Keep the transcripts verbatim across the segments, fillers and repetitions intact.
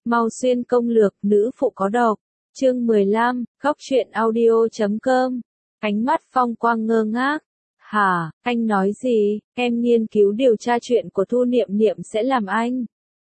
Mau xuyên công lược, nữ phụ có độc. Chương mười lăm, góc truyện audio chấm com. Ánh mắt Phong Quang ngơ ngác. Hả, anh nói gì? Em nghiên cứu điều tra chuyện của Thu Niệm Niệm sẽ làm anh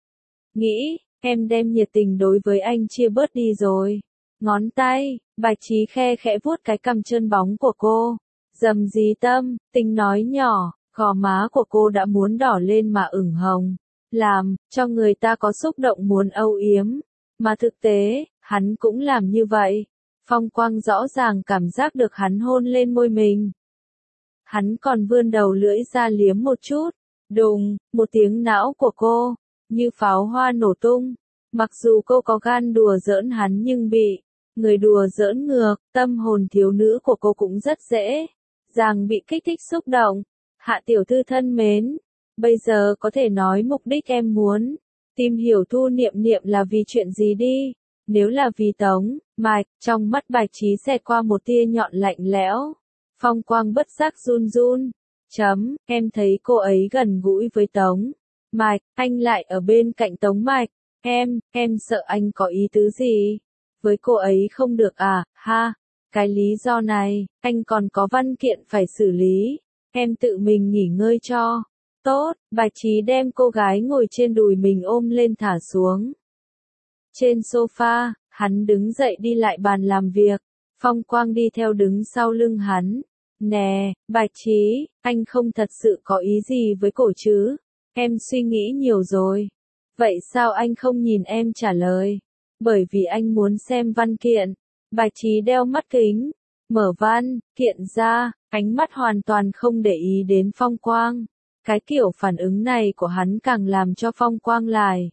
nghĩ, em đem nhiệt tình đối với anh chia bớt đi rồi. Ngón tay, Bạch Trí khe khẽ vuốt cái cằm trơn bóng của cô. Dầm dí tâm, Tình nói nhỏ, gò má của cô đã muốn đỏ lên mà ửng hồng. Làm, cho người ta có xúc động muốn âu yếm. Mà thực tế, hắn cũng làm như vậy. Phong Quang rõ ràng cảm giác được hắn hôn lên môi mình. Hắn còn vươn đầu lưỡi ra liếm một chút. Đùng, một tiếng não của cô, như pháo hoa nổ tung. Mặc dù cô có gan đùa giỡn hắn nhưng bị người đùa giỡn ngược, tâm hồn thiếu nữ của cô cũng rất dễ dàng bị kích thích xúc động. Hạ tiểu thư thân mến, bây giờ có thể nói mục đích em muốn tìm hiểu Thu Niệm Niệm là vì chuyện gì đi. Nếu là vì Tống Mạch, trong mắt Bạch Trí xẹt qua một tia nhọn lạnh lẽo. Phong Quang bất giác run run. Chấm, em thấy cô ấy gần gũi với Tống Mạch, anh lại ở bên cạnh Tống Mạch. Em, em sợ anh có ý tứ gì với cô ấy không được à, ha. Cái lý do này, anh còn có văn kiện phải xử lý. Em tự mình nghỉ ngơi cho tốt. Bạch Trí đem cô gái ngồi trên đùi mình ôm lên thả xuống trên sofa, hắn đứng dậy đi lại bàn làm việc. Phong Quang đi theo đứng sau lưng hắn. Nè, Bạch Trí, anh không thật sự có ý gì với cổ chứ? Em suy nghĩ nhiều rồi. Vậy sao anh không nhìn em trả lời? Bởi vì anh muốn xem văn kiện. Bạch Trí đeo mắt kính, mở văn kiện ra, ánh mắt hoàn toàn không để ý đến Phong Quang. Cái kiểu phản ứng này của hắn càng làm cho Phong Quang lại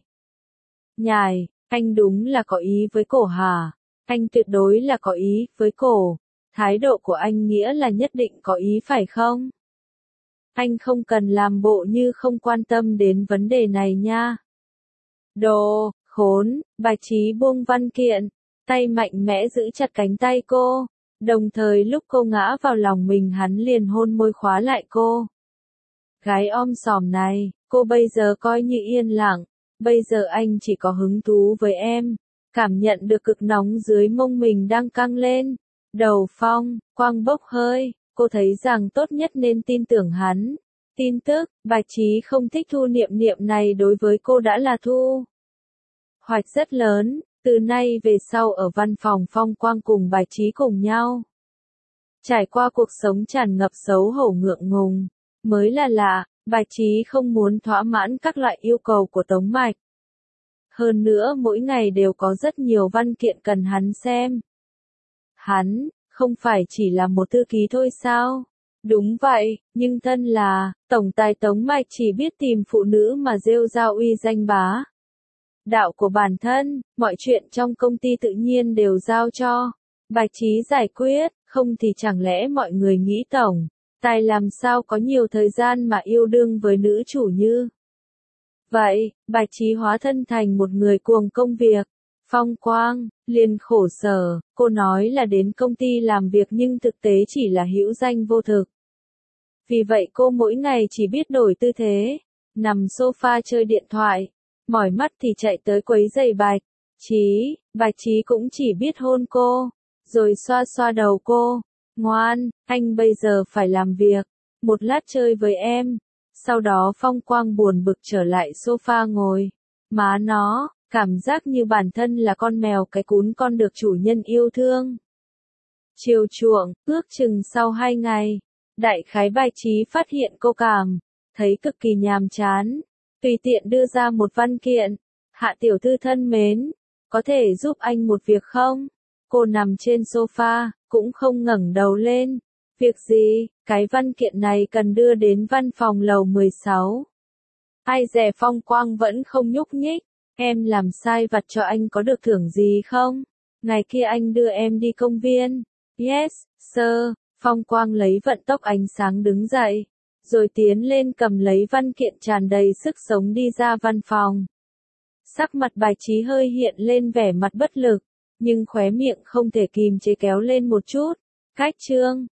nhài. Anh đúng là có ý với cổ hả? Anh tuyệt đối là có ý với cổ. Thái độ của anh nghĩa là nhất định có ý phải không? Anh không cần làm bộ như không quan tâm đến vấn đề này nha. Đồ khốn. Bạch Trí buông văn kiện, tay mạnh mẽ giữ chặt cánh tay cô. Đồng thời lúc cô ngã vào lòng mình hắn liền hôn môi khóa lại cô. Gái om sòm này, cô bây giờ coi như yên lặng. Bây giờ anh chỉ có hứng thú với em. Cảm nhận được cực nóng dưới mông mình đang căng lên. Đầu Phong Quang bốc hơi, cô thấy rằng tốt nhất nên tin tưởng hắn. Tin tức, Bạch Trí không thích Thu Niệm Niệm này đối với cô đã là thu hoạch rất lớn. Từ nay về sau ở văn phòng Phong Quang cùng Bạch Trí cùng nhau trải qua cuộc sống tràn ngập xấu hổ ngượng ngùng. Mới là lạ, Bạch Trí không muốn thỏa mãn các loại yêu cầu của Tống Mạch. Hơn nữa mỗi ngày đều có rất nhiều văn kiện cần hắn xem. Hắn, không phải chỉ là một thư ký thôi sao? Đúng vậy, nhưng thân là tổng tài Tống Mạch chỉ biết tìm phụ nữ mà rêu rao uy danh bá đạo của bản thân, mọi chuyện trong công ty tự nhiên đều giao cho Bạch Trí giải quyết, không thì chẳng lẽ mọi người nghĩ tổng tài làm sao có nhiều thời gian mà yêu đương với nữ chủ như vậy. Bạch Trí hóa thân thành một người cuồng công việc. Phong Quang liền khổ sở, cô nói là đến công ty làm việc nhưng thực tế chỉ là hữu danh vô thực. Vì vậy cô mỗi ngày chỉ biết đổi tư thế, nằm sofa chơi điện thoại, mỏi mắt thì chạy tới quấy giày Bạch Trí. Bạch Trí cũng chỉ biết hôn cô, rồi xoa xoa đầu cô. Ngoan, anh bây giờ phải làm việc, một lát chơi với em. Sau đó Phong Quang buồn bực trở lại sofa ngồi. Má nó, cảm giác như bản thân là con mèo cái cún con được chủ nhân yêu thương chiều chuộng. Ước chừng sau hai ngày, đại khái Bạch Trí phát hiện cô cảm thấy cực kỳ nhàm chán, tùy tiện đưa ra một văn kiện. Hạ tiểu thư thân mến, có thể giúp anh một việc không? Cô nằm trên sofa, cũng không ngẩng đầu lên. Việc gì? Cái văn kiện này cần đưa đến văn phòng lầu mười sáu. Ai dè Phong Quang vẫn không nhúc nhích. Em làm sai vặt cho anh có được thưởng gì không? Ngày kia anh đưa em đi công viên. Yes, sir. Phong Quang lấy vận tốc ánh sáng đứng dậy, rồi tiến lên cầm lấy văn kiện tràn đầy sức sống đi ra văn phòng. Sắc mặt Bạch Trí hơi hiện lên vẻ mặt bất lực, nhưng khóe miệng không thể kìm chế kéo lên một chút. Cách chương